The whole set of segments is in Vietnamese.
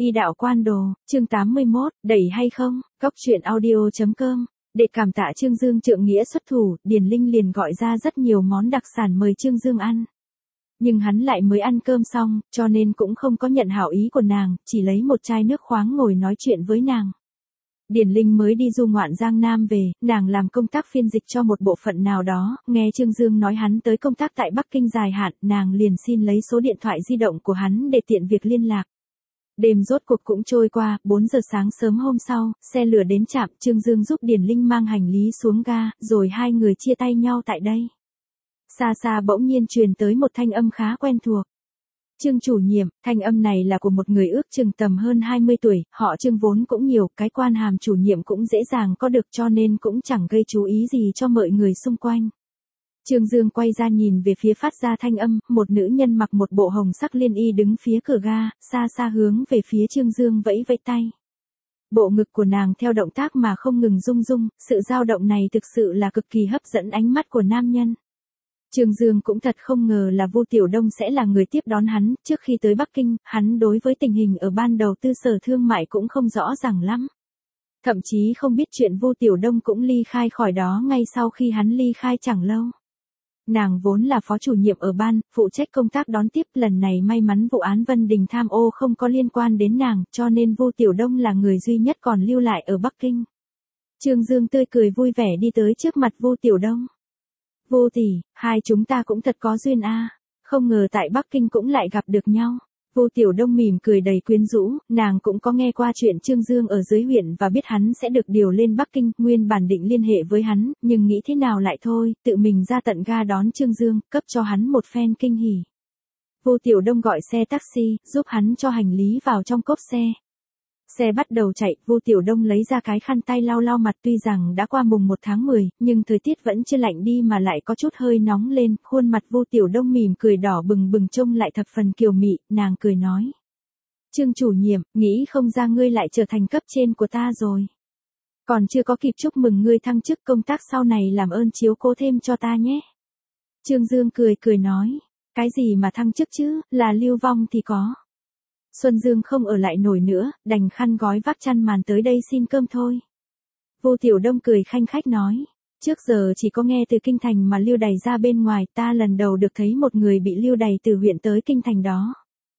Y đạo quan đồ, chương 81, đẩy hay không, góc truyện audio.com. Để cảm tạ Trương Dương trượng nghĩa xuất thủ, Điền Linh liền gọi ra rất nhiều món đặc sản mời Trương Dương ăn. Nhưng hắn lại mới ăn cơm xong, cho nên cũng không có nhận hảo ý của nàng, chỉ lấy một chai nước khoáng ngồi nói chuyện với nàng. Điền Linh mới đi du ngoạn Giang Nam về, nàng làm công tác phiên dịch cho một bộ phận nào đó, nghe Trương Dương nói hắn tới công tác tại Bắc Kinh dài hạn, nàng liền xin lấy số điện thoại di động của hắn để tiện việc liên lạc. Đêm rốt cuộc cũng trôi qua, 4 giờ sáng sớm hôm sau, xe lửa đến trạm, Trương Dương giúp Điền Linh mang hành lý xuống ga, rồi hai người chia tay nhau tại đây. Xa xa bỗng nhiên truyền tới một thanh âm khá quen thuộc. Trương chủ nhiệm, thanh âm này là của một người ước chừng tầm hơn 20 tuổi, họ Trương vốn cũng nhiều, cái quan hàm chủ nhiệm cũng dễ dàng có được cho nên cũng chẳng gây chú ý gì cho mọi người xung quanh. Trương Dương quay ra nhìn về phía phát ra thanh âm, một nữ nhân mặc một bộ hồng sắc liên y đứng phía cửa ga, xa xa hướng về phía Trương Dương vẫy vẫy tay. Bộ ngực của nàng theo động tác mà không ngừng rung rung, sự dao động này thực sự là cực kỳ hấp dẫn ánh mắt của nam nhân. Trương Dương cũng thật không ngờ là Vu Tiểu Đông sẽ là người tiếp đón hắn, trước khi tới Bắc Kinh, hắn đối với tình hình ở ban đầu tư sở thương mại cũng không rõ ràng lắm. Thậm chí không biết chuyện Vu Tiểu Đông cũng ly khai khỏi đó ngay sau khi hắn ly khai chẳng lâu. Nàng vốn là phó chủ nhiệm ở ban, phụ trách công tác đón tiếp, lần này may mắn vụ án Vân Đình tham ô không có liên quan đến nàng, cho nên Vu Tiểu Đông là người duy nhất còn lưu lại ở Bắc Kinh. Trương Dương tươi cười vui vẻ đi tới trước mặt Vu Tiểu Đông. Vu tỷ, hai chúng ta cũng thật có duyên a, không ngờ tại Bắc Kinh cũng lại gặp được nhau. Vu Tiểu Đông mỉm cười đầy quyến rũ, nàng cũng có nghe qua chuyện Trương Dương ở dưới huyện và biết hắn sẽ được điều lên Bắc Kinh, nguyên bản định liên hệ với hắn, nhưng nghĩ thế nào lại thôi, tự mình ra tận ga đón Trương Dương, cấp cho hắn một phen kinh hỉ. Vu Tiểu Đông gọi xe taxi, giúp hắn cho hành lý vào trong cốp xe. Xe bắt đầu chạy, Vu Tiểu Đông lấy ra cái khăn tay lau lau mặt, tuy rằng đã qua mùng 1 tháng 10, nhưng thời tiết vẫn chưa lạnh đi mà lại có chút hơi nóng lên, khuôn mặt Vu Tiểu Đông mỉm cười đỏ bừng bừng trông lại thập phần kiều mị, nàng cười nói. Trương chủ nhiệm, nghĩ không ra ngươi lại trở thành cấp trên của ta rồi. Còn chưa có kịp chúc mừng ngươi thăng chức, công tác sau này làm ơn chiếu cố thêm cho ta nhé. Trương Dương cười nói, cái gì mà thăng chức chứ, là lưu vong thì có. Xuân Dương không ở lại nổi nữa, đành khăn gói vác chăn màn tới đây xin cơm thôi. Vu Tiểu Đông cười khanh khách nói, trước giờ chỉ có nghe từ kinh thành mà lưu đày ra bên ngoài, ta lần đầu được thấy một người bị lưu đày từ huyện tới kinh thành đó.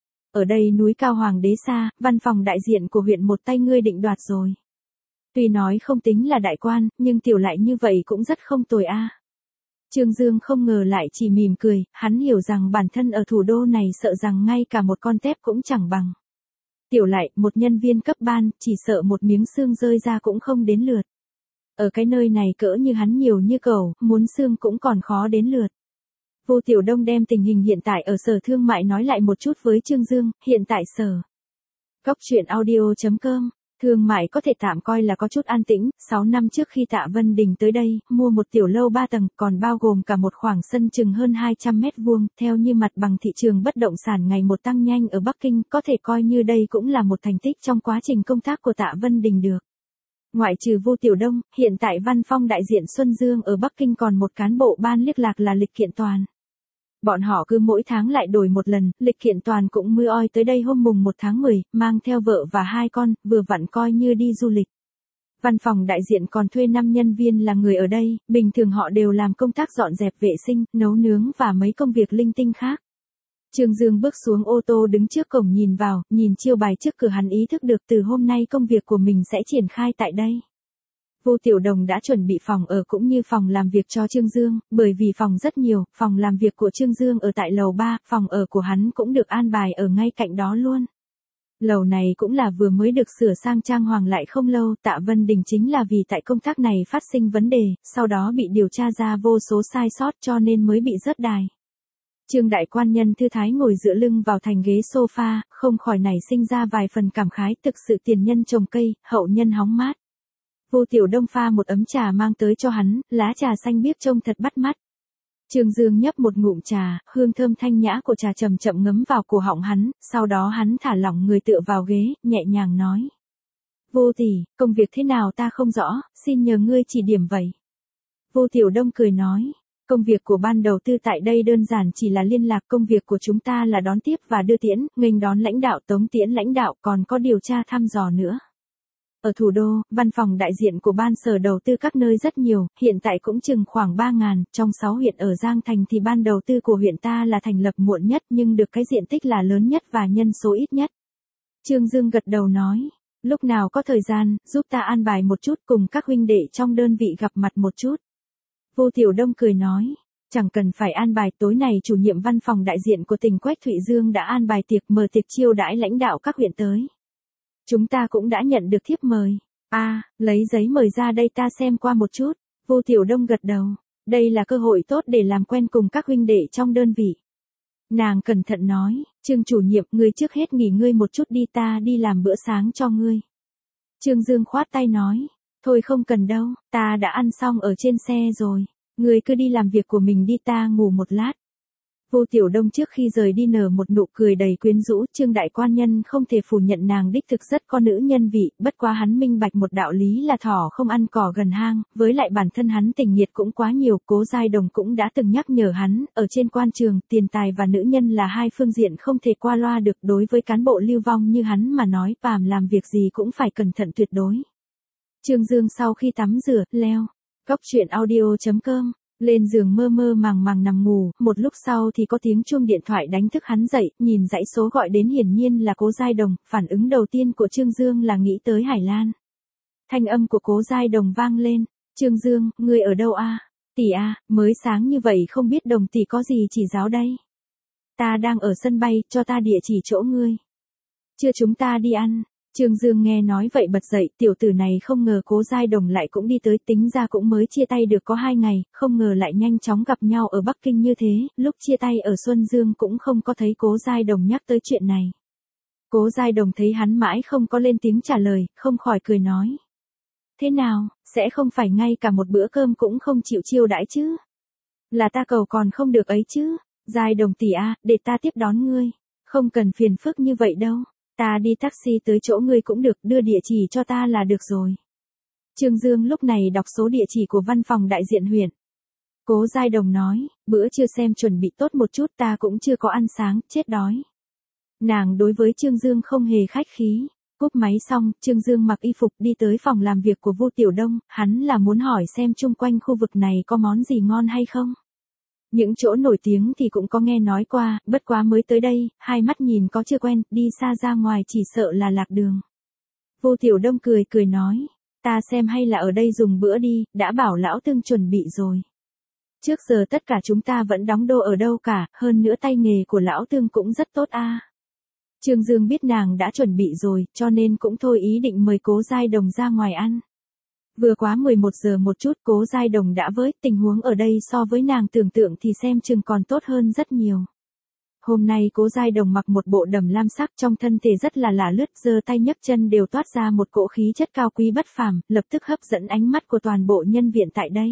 Ở đây núi cao hoàng đế xa, văn phòng đại diện của huyện một tay ngươi định đoạt rồi. Tuy nói không tính là đại quan, nhưng tiểu lại như vậy cũng rất không tồi a. Trương Dương không ngờ lại chỉ mỉm cười, hắn hiểu rằng bản thân ở thủ đô này sợ rằng ngay cả một con tép cũng chẳng bằng. Tiểu lại, một nhân viên cấp ban, chỉ sợ một miếng xương rơi ra cũng không đến lượt. Ở cái nơi này cỡ như hắn nhiều như cẩu, muốn xương cũng còn khó đến lượt. Vu Tiểu Đông đem tình hình hiện tại ở sở thương mại nói lại một chút với Trương Dương, hiện tại sở. Góc truyện audio.com. Thương mại có thể tạm coi là có chút an tĩnh, 6 năm trước khi Tạ Vân Đình tới đây, mua một tiểu lâu 3 tầng, còn bao gồm cả một khoảng sân chừng hơn 200 mét vuông, theo như mặt bằng thị trường bất động sản ngày một tăng nhanh ở Bắc Kinh, có thể coi như đây cũng là một thành tích trong quá trình công tác của Tạ Vân Đình được. Ngoại trừ Vu Tiểu Đông, hiện tại văn phòng đại diện Xuân Dương ở Bắc Kinh còn một cán bộ ban liếc lạc là Lịch Kiện Toàn. Bọn họ cứ mỗi tháng lại đổi một lần, Lịch Kiện Toàn cũng mưa oi tới đây hôm mùng 1 tháng 10, mang theo vợ và 2 con, vừa vặn coi như đi du lịch. Văn phòng đại diện còn thuê 5 nhân viên là người ở đây, bình thường họ đều làm công tác dọn dẹp vệ sinh, nấu nướng và mấy công việc linh tinh khác. Trương Dương bước xuống ô tô đứng trước cổng nhìn vào, nhìn chiêu bài trước cửa hắn ý thức được từ hôm nay công việc của mình sẽ triển khai tại đây. Vu Tiểu Đồng đã chuẩn bị phòng ở cũng như phòng làm việc cho Trương Dương, bởi vì phòng rất nhiều, phòng làm việc của Trương Dương ở tại lầu 3, phòng ở của hắn cũng được an bài ở ngay cạnh đó luôn. Lầu này cũng là vừa mới được sửa sang trang hoàng lại không lâu, Tạ Vân Đình chính là vì tại công tác này phát sinh vấn đề, sau đó bị điều tra ra vô số sai sót cho nên mới bị rớt đài. Trương đại quan nhân thư thái ngồi dựa lưng vào thành ghế sofa, không khỏi nảy sinh ra vài phần cảm khái, thực sự tiền nhân trồng cây, hậu nhân hóng mát. Vu Tiểu Đông pha một ấm trà mang tới cho hắn, lá trà xanh biếc trông thật bắt mắt. Trương Dương nhấp một ngụm trà, hương thơm thanh nhã của trà chậm chậm ngấm vào cổ họng hắn, sau đó hắn thả lỏng người tựa vào ghế, nhẹ nhàng nói. Vu tỷ, công việc thế nào ta không rõ, xin nhờ ngươi chỉ điểm vậy. Vu Tiểu Đông cười nói. Công việc của ban đầu tư tại đây đơn giản chỉ là liên lạc, công việc của chúng ta là đón tiếp và đưa tiễn, nghênh đón lãnh đạo, tống tiễn lãnh đạo, còn có điều tra thăm dò nữa. Ở thủ đô, văn phòng đại diện của ban sở đầu tư các nơi rất nhiều, hiện tại cũng chừng khoảng 3.000, trong 6 huyện ở Giang Thành thì ban đầu tư của huyện ta là thành lập muộn nhất nhưng được cái diện tích là lớn nhất và nhân số ít nhất. Trương Dương gật đầu nói, lúc nào có thời gian, giúp ta an bài một chút cùng các huynh đệ trong đơn vị gặp mặt một chút. Vô Tiểu Đông cười nói, chẳng cần phải an bài, tối nay chủ nhiệm văn phòng đại diện của tỉnh Quách Thụy Dương đã an bài tiệc mở tiệc chiêu đãi lãnh đạo các huyện tới. Chúng ta cũng đã nhận được thiếp mời. Lấy giấy mời ra đây ta xem qua một chút. Vô Tiểu Đông gật đầu. Đây là cơ hội tốt để làm quen cùng các huynh đệ trong đơn vị. Nàng cẩn thận nói, Trương chủ nhiệm, ngươi trước hết nghỉ ngơi một chút đi, ta đi làm bữa sáng cho ngươi. Trương Dương khoát tay nói, thôi không cần đâu, ta đã ăn xong ở trên xe rồi. Ngươi cứ đi làm việc của mình đi, ta ngủ một lát. Vô Tiểu Đông trước khi rời đi nở một nụ cười đầy quyến rũ, Trương đại quan nhân không thể phủ nhận nàng đích thực rất có nữ nhân vị, bất quá hắn minh bạch một đạo lý là thỏ không ăn cỏ gần hang, với lại bản thân hắn tình nhiệt cũng quá nhiều, Cố Giai Đồng cũng đã từng nhắc nhở hắn, ở trên quan trường, tiền tài và nữ nhân là hai phương diện không thể qua loa được, đối với cán bộ lưu vong như hắn mà nói, phàm làm việc gì cũng phải cẩn thận tuyệt đối. Trương Dương sau khi tắm rửa, leo, góc truyện audio.com. Lên giường mơ mơ màng màng nằm ngủ, một lúc sau thì có tiếng chuông điện thoại đánh thức hắn dậy, nhìn dãy số gọi đến hiển nhiên là Cố Giai Đồng, phản ứng đầu tiên của Trương Dương là nghĩ tới Hải Lan. Thanh âm của Cố Giai Đồng vang lên, Trương Dương, ngươi ở đâu a? Tỷ a, mới sáng như vậy không biết Đồng tỷ có gì chỉ giáo đây? Ta đang ở sân bay, cho ta địa chỉ chỗ ngươi. Chưa chúng ta đi ăn. Trương Dương nghe nói vậy bật dậy, tiểu tử này không ngờ Cố Giai Đồng lại cũng đi tới, tính ra cũng mới chia tay được có 2 ngày, không ngờ lại nhanh chóng gặp nhau ở Bắc Kinh như thế, lúc chia tay ở Xuân Dương cũng không có thấy Cố Giai Đồng nhắc tới chuyện này. Cố Giai Đồng thấy hắn mãi không có lên tiếng trả lời, không khỏi cười nói. Thế nào, sẽ không phải ngay cả một bữa cơm cũng không chịu chiêu đãi chứ? Là ta cầu còn không được ấy chứ? Giai Đồng tỷ a, để ta tiếp đón ngươi. Không cần phiền phức như vậy đâu. Ta đi taxi tới chỗ ngươi cũng được, đưa địa chỉ cho ta là được rồi. Trương Dương lúc này đọc số địa chỉ của văn phòng đại diện huyện. Cố Giai Đồng nói, bữa trưa xem chuẩn bị tốt một chút, ta cũng chưa có ăn sáng, chết đói. Nàng đối với Trương Dương không hề khách khí. Cúp máy xong, Trương Dương mặc y phục đi tới phòng làm việc của Vô Tiểu Đông, hắn là muốn hỏi xem chung quanh khu vực này có món gì ngon hay không. Những chỗ nổi tiếng thì cũng có nghe nói qua, bất quá mới tới đây, hai mắt nhìn có chưa quen, đi xa ra ngoài chỉ sợ là lạc đường. Vô Tiểu Đông cười cười nói, ta xem hay là ở đây dùng bữa đi, đã bảo lão Tương chuẩn bị rồi. Trước giờ tất cả chúng ta vẫn đóng đô ở đâu cả, hơn nữa tay nghề của lão Tương cũng rất tốt a. Trương Dương biết nàng đã chuẩn bị rồi, cho nên cũng thôi ý định mời Cố Giai Đồng ra ngoài ăn. Vừa quá 11 giờ một chút, Cố Giai Đồng đã với, tình huống ở đây so với nàng tưởng tượng thì xem chừng còn tốt hơn rất nhiều. Hôm nay Cố Giai Đồng mặc một bộ đầm lam sắc, trong thân thể rất là lả lướt, giơ tay nhấc chân đều toát ra một cỗ khí chất cao quý bất phàm, lập tức hấp dẫn ánh mắt của toàn bộ nhân viện tại đây.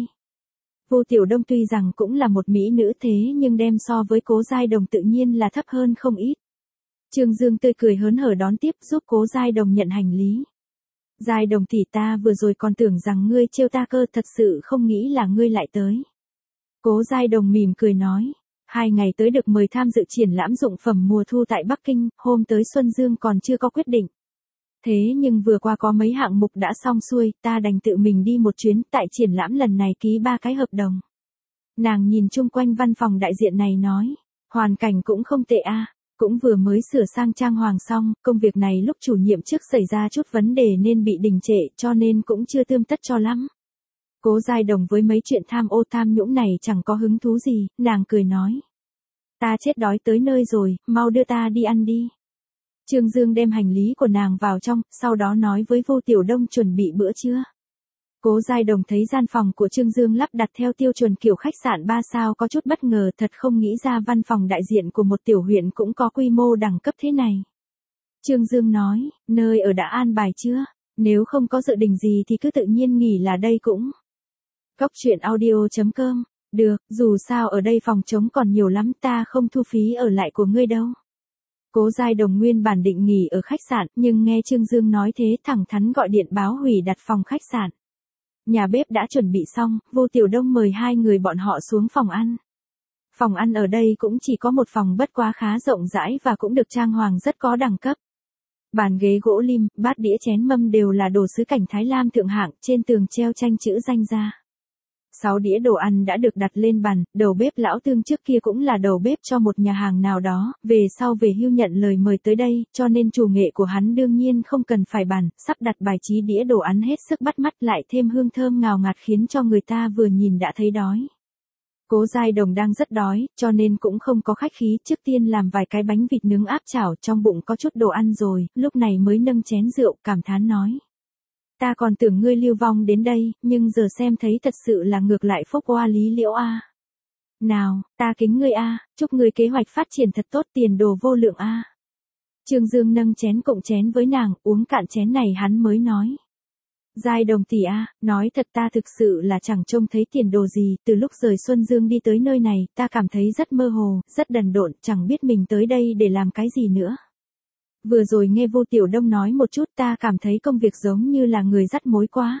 Vô Tiểu Đông tuy rằng cũng là một mỹ nữ thế nhưng đem so với Cố Giai Đồng tự nhiên là thấp hơn không ít. Trương Dương tươi cười hớn hở đón tiếp, giúp Cố Giai Đồng nhận hành lý. Giai Đồng tỷ, ta vừa rồi còn tưởng rằng ngươi trêu ta cơ, thật sự không nghĩ là ngươi lại tới. Cố Giai Đồng mỉm cười nói, 2 ngày tới được mời tham dự triển lãm dụng phẩm mùa thu tại Bắc Kinh, hôm tới Xuân Dương còn chưa có quyết định. Thế nhưng vừa qua có mấy hạng mục đã xong xuôi, ta đành tự mình đi một chuyến, tại triển lãm lần này ký 3 cái hợp đồng. Nàng nhìn chung quanh văn phòng đại diện này nói, hoàn cảnh cũng không tệ a. Cũng vừa mới sửa sang trang hoàng xong, công việc này lúc chủ nhiệm trước xảy ra chút vấn đề nên bị đình trệ, cho nên cũng chưa tươm tất cho lắm. Cố Giai Đồng với mấy chuyện tham ô tham nhũng này chẳng có hứng thú gì, nàng cười nói. Ta chết đói tới nơi rồi, mau đưa ta đi ăn đi. Trương Dương đem hành lý của nàng vào trong, sau đó nói với Vô Tiểu Đông chuẩn bị bữa trưa. Cố Giai Đồng thấy gian phòng của Trương Dương lắp đặt theo tiêu chuẩn kiểu khách sạn 3 sao có chút bất ngờ, thật không nghĩ ra văn phòng đại diện của một tiểu huyện cũng có quy mô đẳng cấp thế này. Trương Dương nói, nơi ở đã an bài chưa? Nếu không có dự định gì thì cứ tự nhiên nghỉ là đây cũng. Góc truyện audio.com, được, dù sao ở đây phòng trống còn nhiều lắm, ta không thu phí ở lại của ngươi đâu. Cố Giai Đồng nguyên bản định nghỉ ở khách sạn, nhưng nghe Trương Dương nói thế thẳng thắn gọi điện báo hủy đặt phòng khách sạn. Nhà bếp đã chuẩn bị xong, Vô Tiểu Đông mời hai người bọn họ xuống phòng ăn. Phòng ăn ở đây cũng chỉ có một phòng bất quá khá rộng rãi và cũng được trang hoàng rất có đẳng cấp. Bàn ghế gỗ lim, bát đĩa chén mâm đều là đồ sứ cảnh Thái Lam thượng hạng, trên tường treo tranh chữ danh gia. 6 đĩa đồ ăn đã được đặt lên bàn, đầu bếp lão Tương trước kia cũng là đầu bếp cho một nhà hàng nào đó, về sau về hưu nhận lời mời tới đây, cho nên chủ nghệ của hắn đương nhiên không cần phải bàn, sắp đặt bài trí đĩa đồ ăn hết sức bắt mắt lại thêm hương thơm ngào ngạt khiến cho người ta vừa nhìn đã thấy đói. Cố Giai Đồng đang rất đói, cho nên cũng không có khách khí, trước tiên làm vài cái bánh vịt nướng áp chảo, trong bụng có chút đồ ăn rồi, lúc này mới nâng chén rượu, cảm thán nói. Ta còn tưởng ngươi lưu vong đến đây, nhưng giờ xem thấy thật sự là ngược lại phúc oa lý liễu a. Nào, ta kính ngươi a, chúc ngươi kế hoạch phát triển thật tốt, tiền đồ vô lượng a. Trương Dương nâng chén cộng chén với nàng, uống cạn chén này hắn mới nói. Giai Đồng tỷ a, nói thật ta thực sự là chẳng trông thấy tiền đồ gì, từ lúc rời Xuân Dương đi tới nơi này, ta cảm thấy rất mơ hồ, rất đần độn, chẳng biết mình tới đây để làm cái gì nữa. Vừa rồi nghe Vô Tiểu Đông nói một chút ta cảm thấy công việc giống như là người dắt mối quá.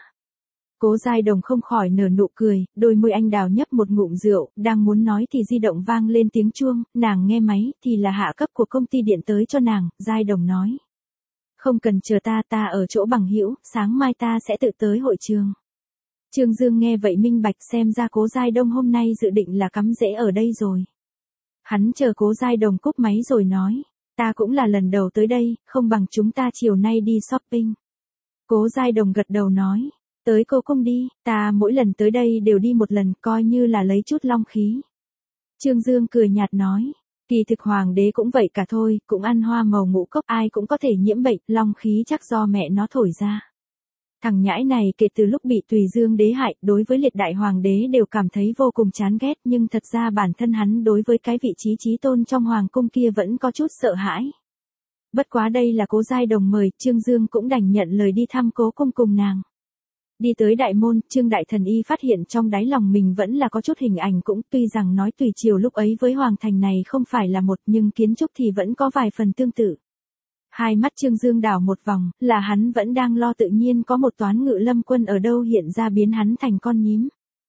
Cố Giai Đồng không khỏi nở nụ cười, đôi môi anh đào nhấp một ngụm rượu, đang muốn nói thì di động vang lên tiếng chuông, nàng nghe máy thì là hạ cấp của công ty điện tới cho nàng, Giai Đồng nói. Không cần chờ ta ở chỗ bằng hữu, sáng mai ta sẽ tự tới hội trường. Trương Dương nghe vậy minh bạch xem ra Cố Giai Đông hôm nay dự định là cắm rễ ở đây rồi. Hắn chờ Cố Giai Đồng cúp máy rồi nói. Ta cũng là lần đầu tới đây, không bằng chúng ta chiều nay đi shopping. Cố Giai Đồng gật đầu nói, tới Cố Cung đi, ta mỗi lần tới đây đều đi một lần, coi như là lấy chút long khí. Trương Dương cười nhạt nói, kỳ thực hoàng đế cũng vậy cả thôi, cũng ăn hoa màu ngũ cốc, ai cũng có thể nhiễm bệnh, long khí chắc do mẹ nó thổi ra. Thằng nhãi này kể từ lúc bị Tùy Dương đế hại, đối với liệt đại hoàng đế đều cảm thấy vô cùng chán ghét, nhưng thật ra bản thân hắn đối với cái vị trí chí tôn trong hoàng cung kia vẫn có chút sợ hãi. Bất quá đây là Cố Giai Đồng mời, Trương Dương cũng đành nhận lời đi thăm Cố Cung cùng nàng. Đi tới đại môn, Trương Đại Thần Y phát hiện trong đáy lòng mình vẫn là có chút hình ảnh cũng, tuy rằng nói Tùy Triều lúc ấy với hoàng thành này không phải là một, nhưng kiến trúc thì vẫn có vài phần tương tự. Hai mắt Trương Dương đảo một vòng, là hắn vẫn đang lo tự nhiên có một toán ngự lâm quân ở đâu hiện ra biến hắn thành con nhím.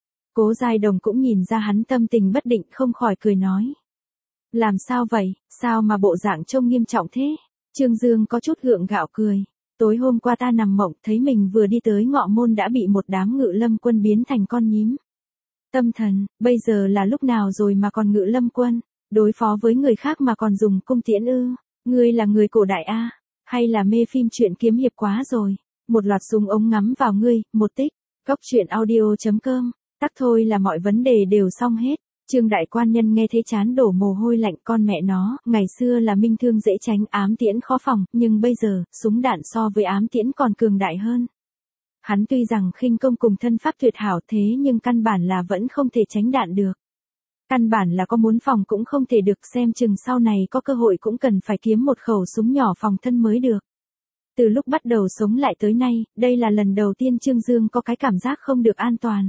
Cố Giai Đồng cũng nhìn ra hắn tâm tình bất định không khỏi cười nói. Làm sao vậy, sao mà bộ dạng trông nghiêm trọng thế? Trương Dương có chút gượng gạo cười. Tối hôm qua ta nằm mộng thấy mình vừa đi tới ngọ môn đã bị một đám ngự lâm quân biến thành con nhím. Tâm thần, bây giờ là lúc nào rồi mà còn ngự lâm quân, đối phó với người khác mà còn dùng cung tiễn ư? Ngươi là người cổ đại a, hay là mê phim truyện kiếm hiệp quá rồi? Một loạt súng ống ngắm vào ngươi, một tích. Cốc truyện audio.com. Tắc thôi là mọi vấn đề đều xong hết. Trương Đại Quan Nhân nghe thấy chán đổ mồ hôi lạnh, con mẹ nó, ngày xưa là minh thương dễ tránh, ám tiễn khó phòng, nhưng bây giờ, súng đạn so với ám tiễn còn cường đại hơn. Hắn tuy rằng khinh công cùng thân pháp tuyệt hảo thế nhưng căn bản là vẫn không thể tránh đạn được. Căn bản là có muốn phòng cũng không thể được, xem chừng sau này có cơ hội cũng cần phải kiếm một khẩu súng nhỏ phòng thân mới được. Từ lúc bắt đầu sống lại tới nay, đây là lần đầu tiên Trương Dương có cái cảm giác không được an toàn.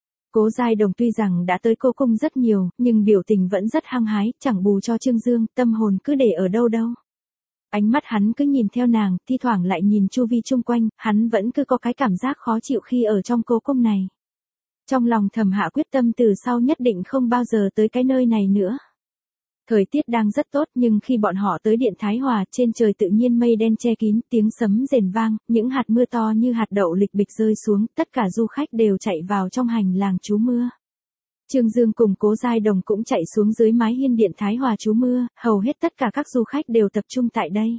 Cố Giai Đồng tuy rằng đã tới Cố Cung rất nhiều, nhưng biểu tình vẫn rất hăng hái, chẳng bù cho Trương Dương, tâm hồn cứ để ở đâu đâu. Ánh mắt hắn cứ nhìn theo nàng, thi thoảng lại nhìn chu vi chung quanh, hắn vẫn cứ có cái cảm giác khó chịu khi ở trong Cố Cung này. Trong lòng thầm hạ quyết tâm từ sau nhất định không bao giờ tới cái nơi này nữa. Thời tiết đang rất tốt nhưng khi bọn họ tới Điện Thái Hòa, trên trời tự nhiên mây đen che kín, tiếng sấm rền vang, những hạt mưa to như hạt đậu lịch bịch rơi xuống, tất cả du khách đều chạy vào trong hành lang trú mưa. Trương Dương cùng Cố Giai Đồng cũng chạy xuống dưới mái hiên Điện Thái Hòa trú mưa, hầu hết tất cả các du khách đều tập trung tại đây.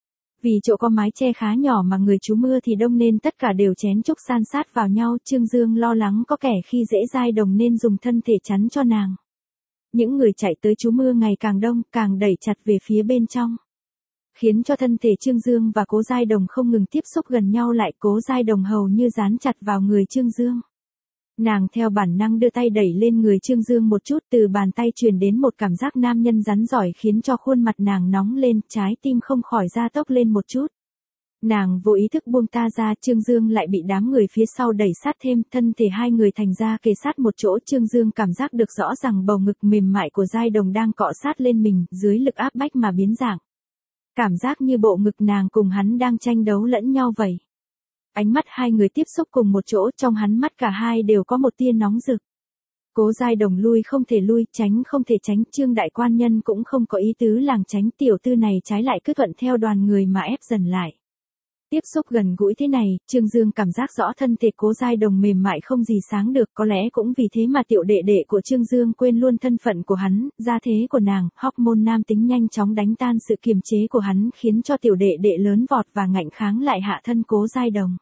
Vì chỗ có mái che khá nhỏ mà người trú mưa thì đông nên tất cả đều chén chúc san sát vào nhau, Trương Dương lo lắng có kẻ khi dễ Giai Đồng nên dùng thân thể chắn cho nàng. Những người chạy tới trú mưa ngày càng đông, càng đẩy chặt về phía bên trong. Khiến cho thân thể Trương Dương và Cố Giai Đồng không ngừng tiếp xúc gần nhau lại, Cố Giai Đồng hầu như dán chặt vào người Trương Dương. Nàng theo bản năng đưa tay đẩy lên người Trương Dương một chút, từ bàn tay truyền đến một cảm giác nam nhân rắn giỏi khiến cho khuôn mặt nàng nóng lên, trái tim không khỏi gia tốc lên một chút. Nàng vô ý thức buông ta ra, Trương Dương lại bị đám người phía sau đẩy sát thêm, thân thể hai người thành ra kề sát một chỗ, Trương Dương cảm giác được rõ ràng bầu ngực mềm mại của Giai Đồng đang cọ sát lên mình, dưới lực áp bách mà biến dạng. Cảm giác như bộ ngực nàng cùng hắn đang tranh đấu lẫn nhau vậy. Ánh mắt hai người tiếp xúc cùng một chỗ, trong hắn mắt cả hai đều có một tia nóng rực. Cố Giai Đồng lui không thể lui, tránh không thể tránh, Trương đại quan nhân cũng không có ý tứ làng tránh, tiểu tư này trái lại cứ thuận theo đoàn người mà ép dần lại. Tiếp xúc gần gũi thế này, Trương Dương cảm giác rõ thân thể Cố Giai Đồng mềm mại không gì sáng được, có lẽ cũng vì thế mà tiểu đệ đệ của Trương Dương quên luôn thân phận của hắn, gia thế của nàng, hormone nam tính nhanh chóng đánh tan sự kiềm chế của hắn, khiến cho tiểu đệ đệ lớn vọt và ngạnh kháng lại hạ thân Cố Giai Đồng.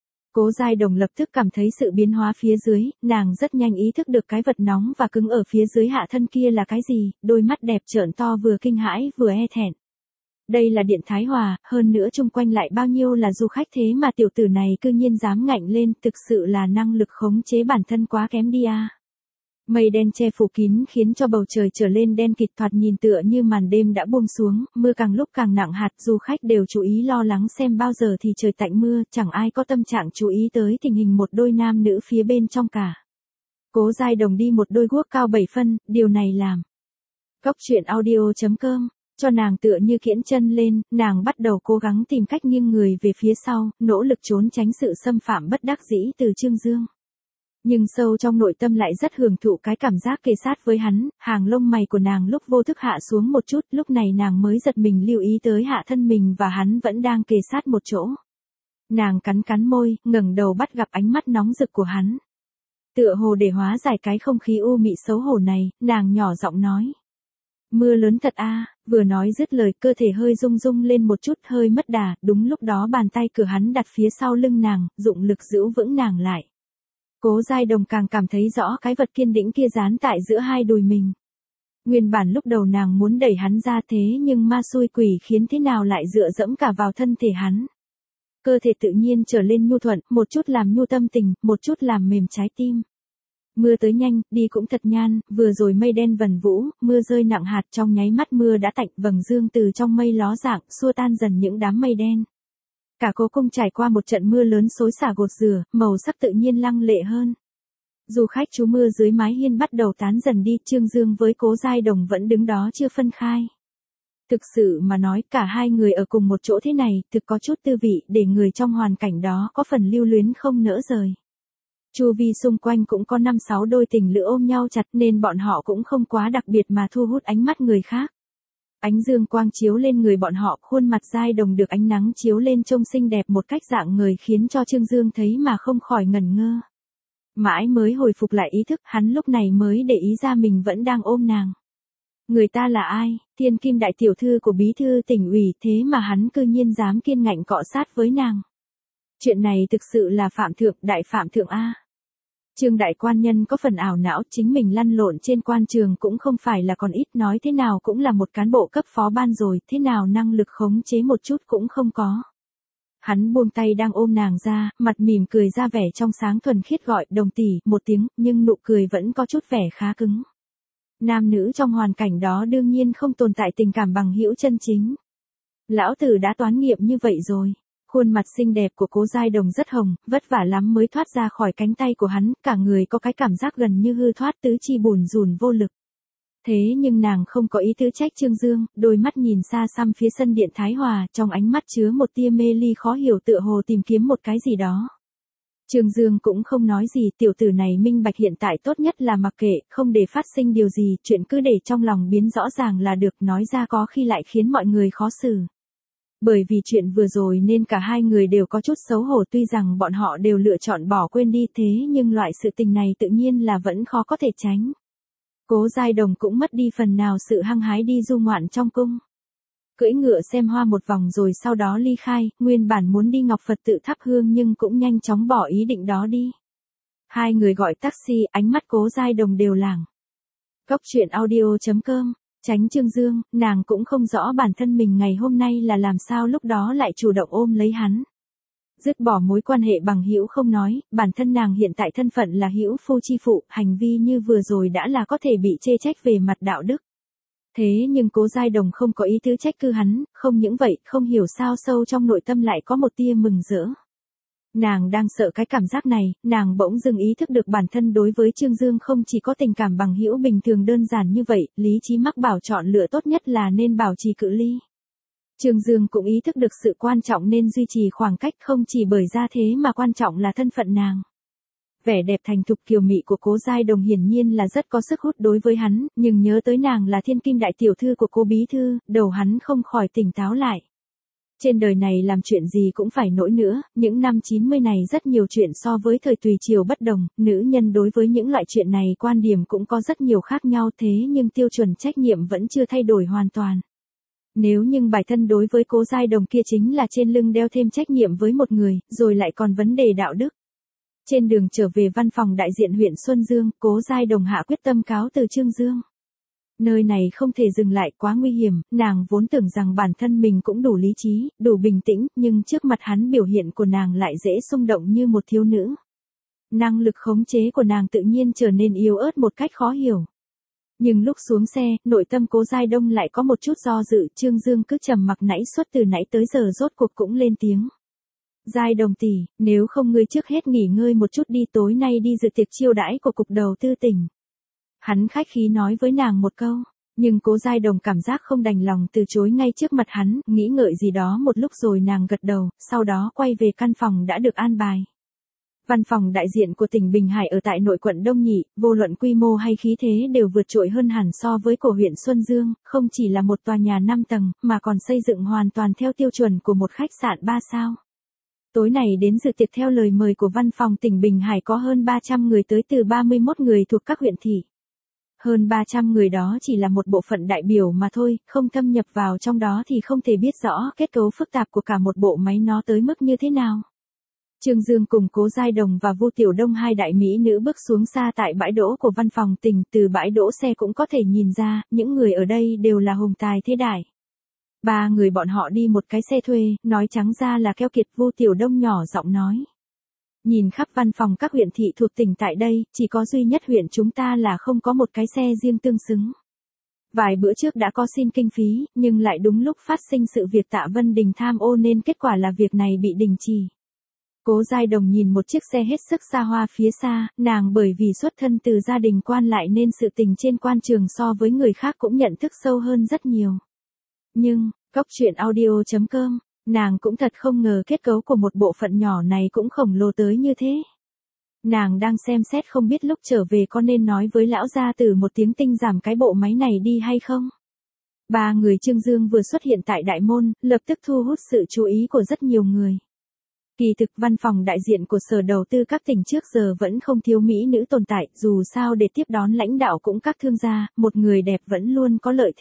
Cố Giai Đồng lập tức cảm thấy sự biến hóa phía dưới, nàng rất nhanh ý thức được cái vật nóng và cứng ở phía dưới hạ thân kia là cái gì, đôi mắt đẹp trợn to vừa kinh hãi vừa e thẹn. Đây là Điện Thái Hòa, hơn nữa chung quanh lại bao nhiêu là du khách thế mà tiểu tử này cư nhiên dám ngạnh lên, thực sự là năng lực khống chế bản thân quá kém đi à. Mây đen che phủ kín khiến cho bầu trời trở lên đen kịt, thoạt nhìn tựa như màn đêm đã buông xuống, mưa càng lúc càng nặng hạt, du khách đều chú ý lo lắng xem bao giờ thì trời tạnh mưa, chẳng ai có tâm trạng chú ý tới tình hình một đôi nam nữ phía bên trong cả. Cố Giai Đồng đi một đôi guốc cao 7 phân, điều này làm Cóc truyện audio.com cho nàng tựa như kiễng chân lên, nàng bắt đầu cố gắng tìm cách nghiêng người về phía sau, nỗ lực trốn tránh sự xâm phạm bất đắc dĩ từ Trương Dương. Nhưng sâu trong nội tâm lại rất hưởng thụ cái cảm giác kề sát với hắn, hàng lông mày của nàng lúc vô thức hạ xuống một chút, lúc này nàng mới giật mình lưu ý tới hạ thân mình và hắn vẫn đang kề sát một chỗ. Nàng cắn cắn môi, ngẩng đầu bắt gặp ánh mắt nóng rực của hắn. Tựa hồ để hóa giải cái không khí u mị xấu hổ này, nàng nhỏ giọng nói. Mưa lớn thật a. Vừa nói dứt lời, cơ thể hơi rung rung lên một chút, hơi mất đà, đúng lúc đó bàn tay cửa hắn đặt phía sau lưng nàng, dụng lực giữ vững nàng lại. Cố Giai Đồng càng cảm thấy rõ cái vật kiên định kia dán tại giữa hai đùi mình. Nguyên bản lúc đầu nàng muốn đẩy hắn ra thế nhưng ma xui quỷ khiến thế nào lại dựa dẫm cả vào thân thể hắn. Cơ thể tự nhiên trở lên nhu thuận, một chút làm nhu tâm tình, một chút làm mềm trái tim. Mưa tới nhanh, đi cũng thật nhan, vừa rồi mây đen vần vũ, mưa rơi nặng hạt, trong nháy mắt mưa đã tạnh, vầng dương từ trong mây ló dạng, xua tan dần những đám mây đen. Cả cố cung trải qua một trận mưa lớn xối xả gột rửa, màu sắc tự nhiên lăng lệ hơn. Du khách trú mưa dưới mái hiên bắt đầu tán dần đi, Trương Dương với Cố Giai Đồng vẫn đứng đó chưa phân khai. Thực sự mà nói, cả hai người ở cùng một chỗ thế này, thực có chút tư vị, để người trong hoàn cảnh đó có phần lưu luyến không nỡ rời. Chu vi xung quanh cũng có 5-6 đôi tình lữ ôm nhau chặt nên bọn họ cũng không quá đặc biệt mà thu hút ánh mắt người khác. Ánh dương quang chiếu lên người bọn họ, khuôn mặt Giai Đồng được ánh nắng chiếu lên trông xinh đẹp một cách dạng người khiến cho Trương Dương thấy mà không khỏi ngẩn ngơ. Mãi mới hồi phục lại ý thức, hắn lúc này mới để ý ra mình vẫn đang ôm nàng. Người ta là ai? Thiên kim đại tiểu thư của bí thư tỉnh ủy, thế mà hắn cư nhiên dám kiên ngạnh cọ sát với nàng. Chuyện này thực sự là phạm thượng, đại phạm thượng a. Trương đại quan nhân có phần ảo não, chính mình lăn lộn trên quan trường cũng không phải là còn ít, nói thế nào cũng là một cán bộ cấp phó ban rồi, thế nào năng lực khống chế một chút cũng không có. Hắn buông tay đang ôm nàng ra, mặt mỉm cười ra vẻ trong sáng thuần khiết gọi Đồng tỷ một tiếng, nhưng nụ cười vẫn có chút vẻ khá cứng. Nam nữ trong hoàn cảnh đó đương nhiên không tồn tại tình cảm bằng hữu chân chính. Lão tử đã toán nghiệm như vậy rồi. Khuôn mặt xinh đẹp của Cố Giai Đồng rất hồng, vất vả lắm mới thoát ra khỏi cánh tay của hắn, cả người có cái cảm giác gần như hư thoát, tứ chi bùn rùn vô lực. Thế nhưng nàng không có ý tứ trách Trương Dương, đôi mắt nhìn xa xăm phía sân Điện Thái Hòa, trong ánh mắt chứa một tia mê ly khó hiểu, tựa hồ tìm kiếm một cái gì đó. Trương Dương cũng không nói gì, tiểu tử này minh bạch hiện tại tốt nhất là mặc kệ, không để phát sinh điều gì, chuyện cứ để trong lòng biến rõ ràng là được, nói ra có khi lại khiến mọi người khó xử. Bởi vì chuyện vừa rồi nên cả hai người đều có chút xấu hổ, tuy rằng bọn họ đều lựa chọn bỏ quên đi, thế nhưng loại sự tình này tự nhiên là vẫn khó có thể tránh. Cố Giai Đồng cũng mất đi phần nào sự hăng hái đi du ngoạn trong cung. Cưỡi ngựa xem hoa một vòng rồi sau đó ly khai, nguyên bản muốn đi Ngọc Phật tự thắp hương nhưng cũng nhanh chóng bỏ ý định đó đi. Hai người gọi taxi, ánh mắt Cố Giai Đồng đều lảng. Cóc truyện audio.com Tránh Trương Dương, nàng cũng không rõ bản thân mình ngày hôm nay là làm sao lúc đó lại chủ động ôm lấy hắn. Dứt bỏ mối quan hệ bằng hữu không nói, bản thân nàng hiện tại thân phận là hữu phu chi phụ, hành vi như vừa rồi đã là có thể bị chê trách về mặt đạo đức. Thế nhưng Cố Giai Đồng không có ý tứ trách cứ hắn, không những vậy, không hiểu sao sâu trong nội tâm lại có một tia mừng rỡ. Nàng đang sợ cái cảm giác này, nàng bỗng dưng ý thức được bản thân đối với Trương Dương không chỉ có tình cảm bằng hữu bình thường đơn giản như vậy, lý trí mắc bảo chọn lựa tốt nhất là nên bảo trì cự ly. Trương Dương cũng ý thức được sự quan trọng nên duy trì khoảng cách, không chỉ bởi gia thế mà quan trọng là thân phận nàng. Vẻ đẹp thành thục kiều mị của Cố Giai Đồng hiển nhiên là rất có sức hút đối với hắn, nhưng nhớ tới nàng là thiên kim đại tiểu thư của Cố bí thư, đầu hắn không khỏi tỉnh táo lại. Trên đời này làm chuyện gì cũng phải nỗi nữa, những năm 90 này rất nhiều chuyện so với thời tùy chiều bất đồng, nữ nhân đối với những loại chuyện này quan điểm cũng có rất nhiều khác nhau, thế nhưng tiêu chuẩn trách nhiệm vẫn chưa thay đổi hoàn toàn. Nếu nhưng bài thân đối với Cố Giai Đồng kia chính là trên lưng đeo thêm trách nhiệm với một người, rồi lại còn vấn đề đạo đức. Trên đường trở về văn phòng đại diện huyện Xuân Dương, Cố Giai Đồng hạ quyết tâm cáo từ Trương Dương. Nơi này không thể dừng lại, quá nguy hiểm, nàng vốn tưởng rằng bản thân mình cũng đủ lý trí, đủ bình tĩnh, nhưng trước mặt hắn biểu hiện của nàng lại dễ xung động như một thiếu nữ. Năng lực khống chế của nàng tự nhiên trở nên yếu ớt một cách khó hiểu. Nhưng lúc xuống xe, nội tâm Cố Giai Đông lại có một chút do dự, Trương Dương cứ trầm mặc nãy suốt từ nãy tới giờ rốt cuộc cũng lên tiếng. Giai Đồng tỷ, nếu không ngươi trước hết nghỉ ngơi một chút đi, tối nay đi dự tiệc chiêu đãi của Cục Đầu tư tỉnh. Hắn khách khí nói với nàng một câu, nhưng Cố Giai Đồng cảm giác không đành lòng từ chối ngay trước mặt hắn, nghĩ ngợi gì đó một lúc rồi nàng gật đầu, sau đó quay về căn phòng đã được an bài. Văn phòng đại diện của tỉnh Bình Hải ở tại nội quận Đông Nhị, vô luận quy mô hay khí thế đều vượt trội hơn hẳn so với của huyện Xuân Dương, không chỉ là một tòa nhà 5 tầng, mà còn xây dựng hoàn toàn theo tiêu chuẩn của một khách sạn 3 sao. Tối này đến dự tiệc theo lời mời của văn phòng tỉnh Bình Hải có hơn 300 người tới từ 31 người thuộc các huyện thị. Hơn 300 người đó chỉ là một bộ phận đại biểu mà thôi, không thâm nhập vào trong đó thì không thể biết rõ kết cấu phức tạp của cả một bộ máy nó tới mức như thế nào. Trương Dương cùng Cố Giai Đồng và Vu Tiểu Đông, hai đại mỹ nữ bước xuống xa tại bãi đỗ của văn phòng tỉnh, từ bãi đỗ xe cũng có thể nhìn ra, những người ở đây đều là hùng tài thế đại. Ba người bọn họ đi một cái xe thuê, nói trắng ra là keo kiệt. Vu Tiểu Đông nhỏ giọng nói. Nhìn khắp văn phòng các huyện thị thuộc tỉnh tại đây, chỉ có duy nhất huyện chúng ta là không có một cái xe riêng tương xứng. Vài bữa trước đã có xin kinh phí, nhưng lại đúng lúc phát sinh sự việc Tạ Vân Đình tham ô nên kết quả là việc này bị đình chỉ. Cố Giai Đồng nhìn một chiếc xe hết sức xa hoa phía xa, nàng bởi vì xuất thân từ gia đình quan lại nên sự tình trên quan trường so với người khác cũng nhận thức sâu hơn rất nhiều. Nhưng, Cóc Truyện Audio.com, nàng cũng thật không ngờ kết cấu của một bộ phận nhỏ này cũng khổng lồ tới như thế. Nàng đang xem xét không biết lúc trở về có nên nói với lão gia tử một tiếng tinh giảm cái bộ máy này đi hay không. Ba người Trương Dương vừa xuất hiện tại đại môn, lập tức thu hút sự chú ý của rất nhiều người. Kỳ thực văn phòng đại diện của Sở Đầu tư các tỉnh trước giờ vẫn không thiếu mỹ nữ tồn tại, dù sao để tiếp đón lãnh đạo cũng các thương gia, một người đẹp vẫn luôn có lợi thế.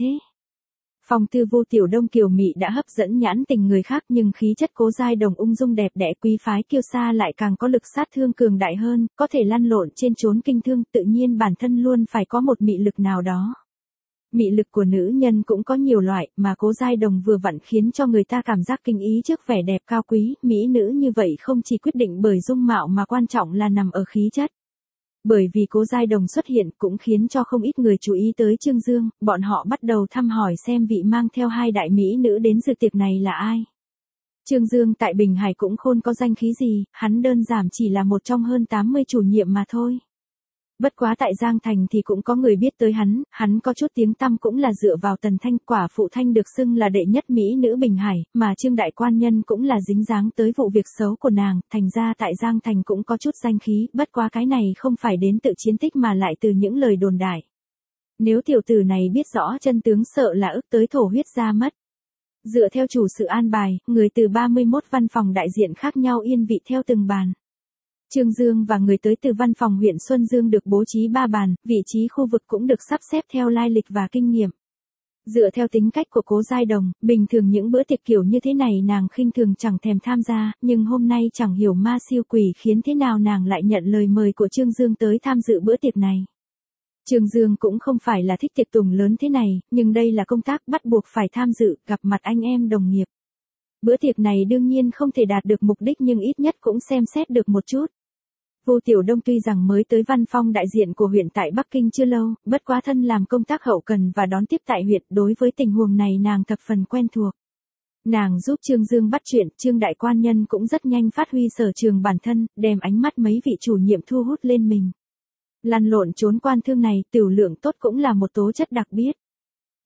Phong tư Vu Tiểu Đông kiều mị đã hấp dẫn nhãn tình người khác, nhưng khí chất Cố Giai Đồng ung dung đẹp đẽ quý phái kiêu sa lại càng có lực sát thương cường đại hơn, có thể lăn lộn trên chốn kinh thương, tự nhiên bản thân luôn phải có một mị lực nào đó. Mị lực của nữ nhân cũng có nhiều loại, mà Cố Giai Đồng vừa vặn khiến cho người ta cảm giác kinh ý trước vẻ đẹp cao quý, mỹ nữ như vậy không chỉ quyết định bởi dung mạo mà quan trọng là nằm ở khí chất. Bởi vì Cố Giai Đồng xuất hiện cũng khiến cho không ít người chú ý tới Trương Dương, bọn họ bắt đầu thăm hỏi xem vị mang theo hai đại mỹ nữ đến dự tiệc này là ai. Trương Dương tại Bình Hải cũng khôn có danh khí gì, hắn đơn giản chỉ là một trong hơn 80 chủ nhiệm mà thôi. Bất quá tại Giang Thành thì cũng có người biết tới hắn có chút tiếng tăm cũng là dựa vào Tần Thanh, quả phụ Thanh được xưng là đệ nhất mỹ nữ Bình Hải, mà Trương đại quan nhân cũng là dính dáng tới vụ việc xấu của nàng, thành ra tại Giang Thành cũng có chút danh khí, bất quá cái này không phải đến tự chiến tích mà lại từ những lời đồn đại. Nếu tiểu tử này biết rõ chân tướng sợ là ức tới thổ huyết ra mất. Dựa theo chủ sự an bài, người từ 31 văn phòng đại diện khác nhau yên vị theo từng bàn. Trương Dương và người tới từ văn phòng huyện Xuân Dương được bố trí 3 bàn, vị trí khu vực cũng được sắp xếp theo lai lịch và kinh nghiệm. Dựa theo tính cách của Cố Giai Đồng, bình thường những bữa tiệc kiểu như thế này nàng khinh thường chẳng thèm tham gia, nhưng hôm nay chẳng hiểu ma siêu quỷ khiến thế nào nàng lại nhận lời mời của Trương Dương tới tham dự bữa tiệc này. Trương Dương cũng không phải là thích tiệc tùng lớn thế này, nhưng đây là công tác bắt buộc phải tham dự, gặp mặt anh em đồng nghiệp. Bữa tiệc này đương nhiên không thể đạt được mục đích nhưng ít nhất cũng xem xét được một chút. Vu Tiểu Đông tuy rằng mới tới văn phòng đại diện của huyện tại Bắc Kinh chưa lâu, bất quá thân làm công tác hậu cần và đón tiếp tại huyện, đối với tình huống này nàng thập phần quen thuộc. Nàng giúp Trương Dương bắt chuyện, Trương đại quan nhân cũng rất nhanh phát huy sở trường bản thân, đem ánh mắt mấy vị chủ nhiệm thu hút lên mình. Lăn lộn trốn quan thương này, tiểu lượng tốt cũng là một tố chất đặc biệt.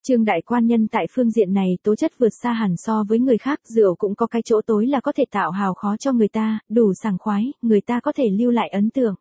Trương đại quan nhân tại phương diện này tố chất vượt xa hẳn so với người khác, rượu cũng có cái chỗ tối là có thể tạo hào khó cho người ta, đủ sảng khoái, người ta có thể lưu lại ấn tượng.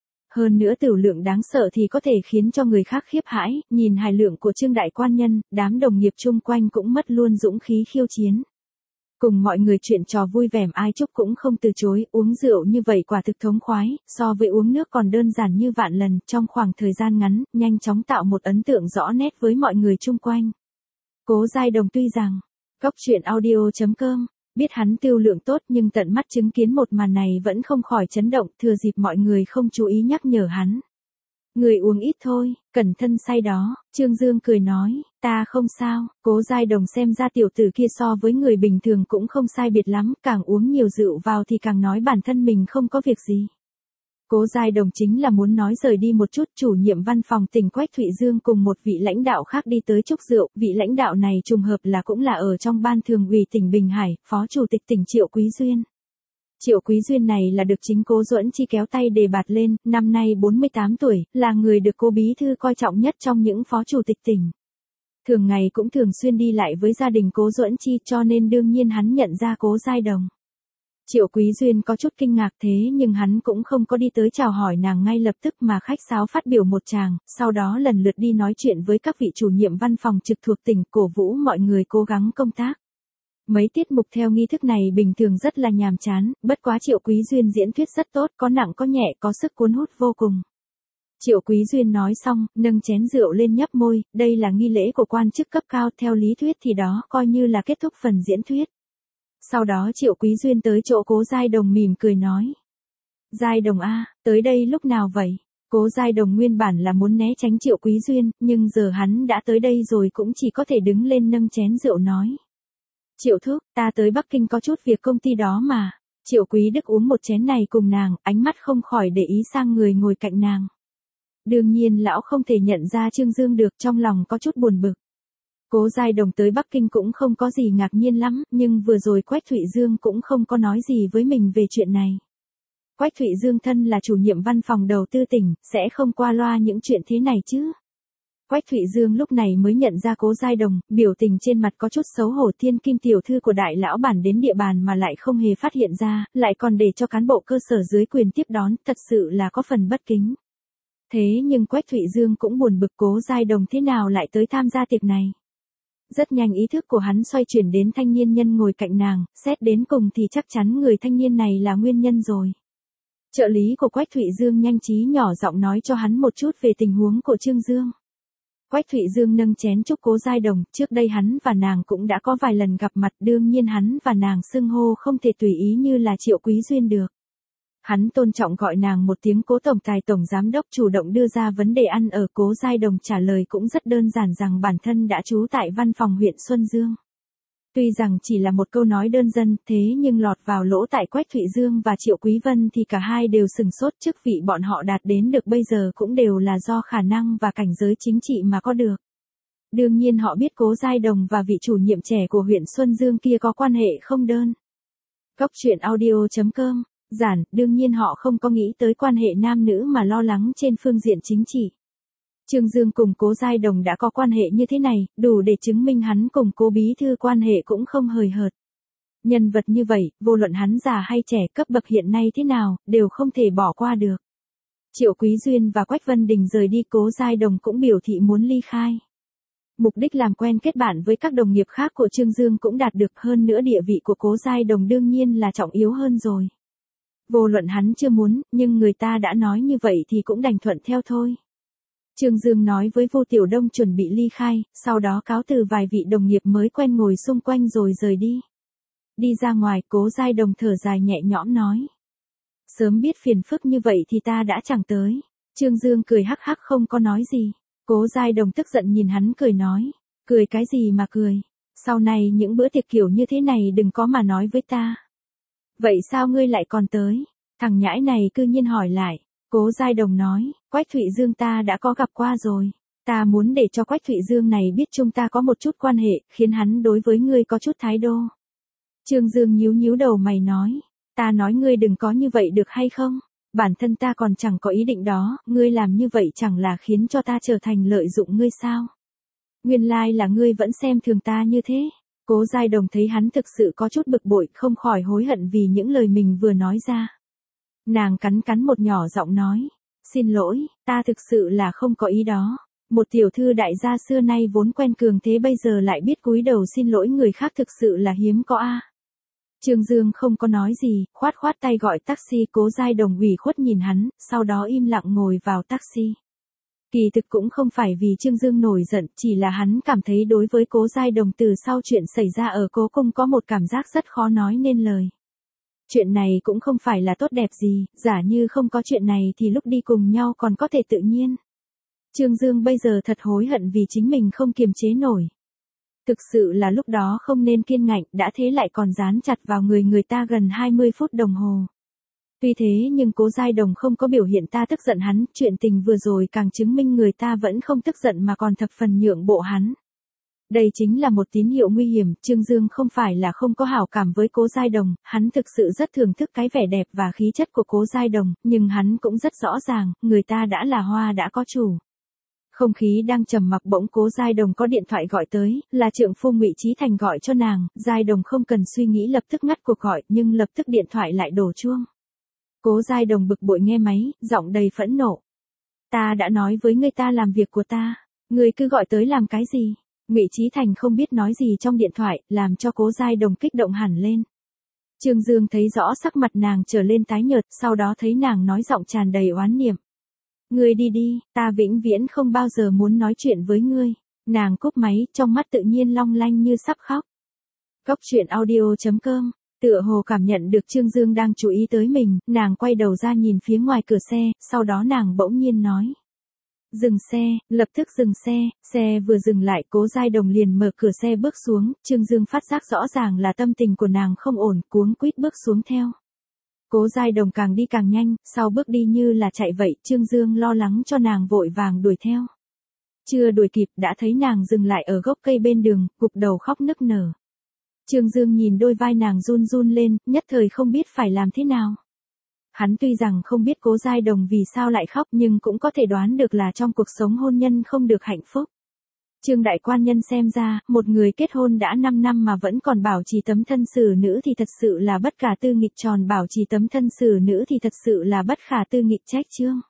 Hơn nữa tửu lượng đáng sợ thì có thể khiến cho người khác khiếp hãi, nhìn hài lượng của Trương đại quan nhân, đám đồng nghiệp chung quanh cũng mất luôn dũng khí khiêu chiến. Cùng mọi người chuyện trò vui vẻ ai chúc cũng không từ chối, uống rượu như vậy quả thực thống khoái, so với uống nước còn đơn giản như vạn lần, trong khoảng thời gian ngắn, nhanh chóng tạo một ấn tượng rõ nét với mọi người chung quanh. Cố Giai Đồng tuy rằng, Cóc truyện audio.com, biết hắn tiêu lượng tốt nhưng tận mắt chứng kiến một màn này vẫn không khỏi chấn động, thừa dịp mọi người không chú ý nhắc nhở hắn. Người uống ít thôi, cẩn thân say đó, Trương Dương cười nói, ta không sao, Cố Giai Đồng xem ra tiểu tử kia so với người bình thường cũng không sai biệt lắm, càng uống nhiều rượu vào thì càng nói bản thân mình không có việc gì. Cố Giai Đồng chính là muốn nói rời đi một chút, chủ nhiệm văn phòng tỉnh Quách Thụy Dương cùng một vị lãnh đạo khác đi tới chúc rượu, vị lãnh đạo này trùng hợp là cũng là ở trong ban thường ủy tỉnh Bình Hải, phó chủ tịch tỉnh Triệu Quý Duyên. Triệu Quý Duyên này là được chính Cố Duẫn Chi kéo tay đề bạt lên, năm nay 48 tuổi, là người được Cố Bí Thư coi trọng nhất trong những phó chủ tịch tỉnh. Thường ngày cũng thường xuyên đi lại với gia đình Cố Duẫn Chi cho nên đương nhiên hắn nhận ra Cố Giai Đồng. Triệu Quý Duyên có chút kinh ngạc thế nhưng hắn cũng không có đi tới chào hỏi nàng ngay lập tức mà khách sáo phát biểu một tràng, sau đó lần lượt đi nói chuyện với các vị chủ nhiệm văn phòng trực thuộc tỉnh, cổ vũ mọi người cố gắng công tác. Mấy tiết mục theo nghi thức này bình thường rất là nhàm chán, bất quá Triệu Quý Duyên diễn thuyết rất tốt, có nặng có nhẹ, có sức cuốn hút vô cùng. Triệu Quý Duyên nói xong, nâng chén rượu lên nhấp môi, đây là nghi lễ của quan chức cấp cao, theo lý thuyết thì đó coi như là kết thúc phần diễn thuyết. Sau đó Triệu Quý Duyên tới chỗ Cố Giai Đồng mỉm cười nói. Giai Đồng a, tới đây lúc nào vậy? Cố Giai Đồng nguyên bản là muốn né tránh Triệu Quý Duyên, nhưng giờ hắn đã tới đây rồi cũng chỉ có thể đứng lên nâng chén rượu nói. Triệu thúc, ta tới Bắc Kinh có chút việc công ty đó mà. Triệu Quý Đức uống một chén này cùng nàng, ánh mắt không khỏi để ý sang người ngồi cạnh nàng. Đương nhiên lão không thể nhận ra Trương Dương được, trong lòng có chút buồn bực. Cố Giai Đồng tới Bắc Kinh cũng không có gì ngạc nhiên lắm, nhưng vừa rồi Quách Thụy Dương cũng không có nói gì với mình về chuyện này. Quách Thụy Dương thân là chủ nhiệm văn phòng đầu tư tỉnh, sẽ không qua loa những chuyện thế này chứ. Quách Thụy Dương lúc này mới nhận ra Cố Giai Đồng, biểu tình trên mặt có chút xấu hổ, thiên kim tiểu thư của đại lão bản đến địa bàn mà lại không hề phát hiện ra, lại còn để cho cán bộ cơ sở dưới quyền tiếp đón, thật sự là có phần bất kính. Thế nhưng Quách Thụy Dương cũng buồn bực Cố Giai Đồng thế nào lại tới tham gia tiệc này. Rất nhanh ý thức của hắn xoay chuyển đến thanh niên nhân ngồi cạnh nàng, xét đến cùng thì chắc chắn người thanh niên này là nguyên nhân rồi. Trợ lý của Quách Thụy Dương nhanh trí nhỏ giọng nói cho hắn một chút về tình huống của Trương Dương. Quách Thụy Dương nâng chén chúc Cố Giai Đồng, trước đây hắn và nàng cũng đã có vài lần gặp mặt, đương nhiên hắn và nàng xưng hô không thể tùy ý như là Triệu Quý Duyên được. Hắn tôn trọng gọi nàng một tiếng Cố tổng tài tổng giám đốc, chủ động đưa ra vấn đề ăn ở. Cố Giai Đồng trả lời cũng rất đơn giản rằng bản thân đã trú tại văn phòng huyện Xuân Dương. Tuy rằng chỉ là một câu nói đơn giản, thế nhưng lọt vào lỗ tai Quách Thụy Dương và Triệu Quý Vân thì cả hai đều sừng sốt, chức vị bọn họ đạt đến được bây giờ cũng đều là do khả năng và cảnh giới chính trị mà có được. Đương nhiên họ biết Cố Giai Đồng và vị chủ nhiệm trẻ của huyện Xuân Dương kia có quan hệ không đơn. Cóc truyện audio.com, giản, đương nhiên họ không có nghĩ tới quan hệ nam nữ mà lo lắng trên phương diện chính trị. Trương Dương cùng Cố Giai Đồng đã có quan hệ như thế này, đủ để chứng minh hắn cùng Cố Bí Thư quan hệ cũng không hời hợt. Nhân vật như vậy, vô luận hắn già hay trẻ, cấp bậc hiện nay thế nào, đều không thể bỏ qua được. Triệu Quý Duyên và Quách Vân Đình rời đi, Cố Giai Đồng cũng biểu thị muốn ly khai. Mục đích làm quen kết bạn với các đồng nghiệp khác của Trương Dương cũng đạt được, hơn nữa địa vị của Cố Giai Đồng đương nhiên là trọng yếu hơn rồi. Vô luận hắn chưa muốn, nhưng người ta đã nói như vậy thì cũng đành thuận theo thôi. Trương Dương nói với Vu Tiểu Đông chuẩn bị ly khai, sau đó cáo từ vài vị đồng nghiệp mới quen ngồi xung quanh rồi rời đi. Đi ra ngoài, Cố Giai Đồng thở dài nhẹ nhõm nói. Sớm biết phiền phức như vậy thì ta đã chẳng tới. Trương Dương cười hắc hắc không có nói gì. Cố Giai Đồng tức giận nhìn hắn cười nói. Cười cái gì mà cười. Sau này những bữa tiệc kiểu như thế này đừng có mà nói với ta. Vậy sao ngươi lại còn tới? Thằng nhãi này cư nhiên hỏi lại. Cố Giai Đồng nói, Quách Thụy Dương ta đã có gặp qua rồi. Ta muốn để cho Quách Thụy Dương này biết chúng ta có một chút quan hệ, khiến hắn đối với ngươi có chút thái độ. Trương Dương nhíu nhíu đầu mày nói, ta nói ngươi đừng có như vậy được hay không? Bản thân ta còn chẳng có ý định đó, ngươi làm như vậy chẳng là khiến cho ta trở thành lợi dụng ngươi sao? Nguyên lai là ngươi vẫn xem thường ta như thế. Cố Giai Đồng thấy hắn thực sự có chút bực bội, không khỏi hối hận vì những lời mình vừa nói ra. Nàng cắn cắn một nhỏ giọng nói, xin lỗi, ta thực sự là không có ý đó. Một tiểu thư đại gia xưa nay vốn quen cường thế bây giờ lại biết cúi đầu xin lỗi người khác thực sự là hiếm có a. Trương Dương không có nói gì, khoát khoát tay gọi taxi. Cố Giai Đồng ủy khuất nhìn hắn, sau đó im lặng ngồi vào taxi. Kỳ thực cũng không phải vì Trương Dương nổi giận, chỉ là hắn cảm thấy đối với Cố Giai Đồng từ sau chuyện xảy ra ở Cố Cung có một cảm giác rất khó nói nên lời. Chuyện này cũng không phải là tốt đẹp gì, giả như không có chuyện này thì lúc đi cùng nhau còn có thể tự nhiên. Trương Dương bây giờ thật hối hận vì chính mình không kiềm chế nổi. Thực sự là lúc đó không nên kiên ngạnh, đã thế lại còn dán chặt vào người ta gần 20 phút đồng hồ. Tuy thế nhưng Cố Giai Đồng không có biểu hiện ta tức giận hắn, chuyện tình vừa rồi càng chứng minh người ta vẫn không tức giận mà còn thập phần nhượng bộ hắn. Đây chính là một tín hiệu nguy hiểm. Trương Dương không phải là không có hảo cảm với Cố Giai Đồng, hắn thực sự rất thưởng thức cái vẻ đẹp và khí chất của Cố Giai Đồng, nhưng hắn cũng rất rõ ràng, người ta đã là hoa đã có chủ. Không khí đang trầm mặc bỗng Cố Giai Đồng có điện thoại gọi tới, là trượng phu Ngụy Chí Thành gọi cho nàng. Giai Đồng không cần suy nghĩ lập tức ngắt cuộc gọi, nhưng lập tức điện thoại lại đổ chuông. Cố Giai Đồng bực bội nghe máy, giọng đầy phẫn nộ. Ta đã nói với người ta làm việc của ta, người cứ gọi tới làm cái gì? Ngụy Chí Thành không biết nói gì trong điện thoại, làm cho Cố Giai Đồng kích động hẳn lên. Trương Dương thấy rõ sắc mặt nàng trở lên tái nhợt, sau đó thấy nàng nói giọng tràn đầy oán niệm. Ngươi đi đi, ta vĩnh viễn không bao giờ muốn nói chuyện với ngươi. Nàng cúp máy, trong mắt tự nhiên long lanh như sắp khóc. Cốc truyện audio.com. Tựa hồ cảm nhận được Trương Dương đang chú ý tới mình, nàng quay đầu ra nhìn phía ngoài cửa xe, sau đó nàng bỗng nhiên nói. Dừng xe, lập tức dừng xe. Xe vừa dừng lại Cố Giai Đồng liền mở cửa xe bước xuống. Trương Dương phát giác rõ ràng là tâm tình của nàng không ổn, cuống quýt bước xuống theo. Cố Giai Đồng càng đi càng nhanh, sau bước đi như là chạy vậy. Trương Dương lo lắng cho nàng vội vàng đuổi theo. Chưa đuổi kịp đã thấy nàng dừng lại ở gốc cây bên đường, gục đầu khóc nức nở. Trương Dương nhìn đôi vai nàng run run lên, nhất thời không biết phải làm thế nào. Hắn tuy rằng không biết Cố Giai Đồng vì sao lại khóc nhưng cũng có thể đoán được là trong cuộc sống hôn nhân không được hạnh phúc. Trương đại quan nhân xem ra, một người kết hôn đã 5 năm mà vẫn còn bảo trì tấm thân xử nữ thì thật sự là bất khả tư nghịch, tròn bảo trì tấm thân xử nữ thì thật sự là bất khả tư nghịch trách chương.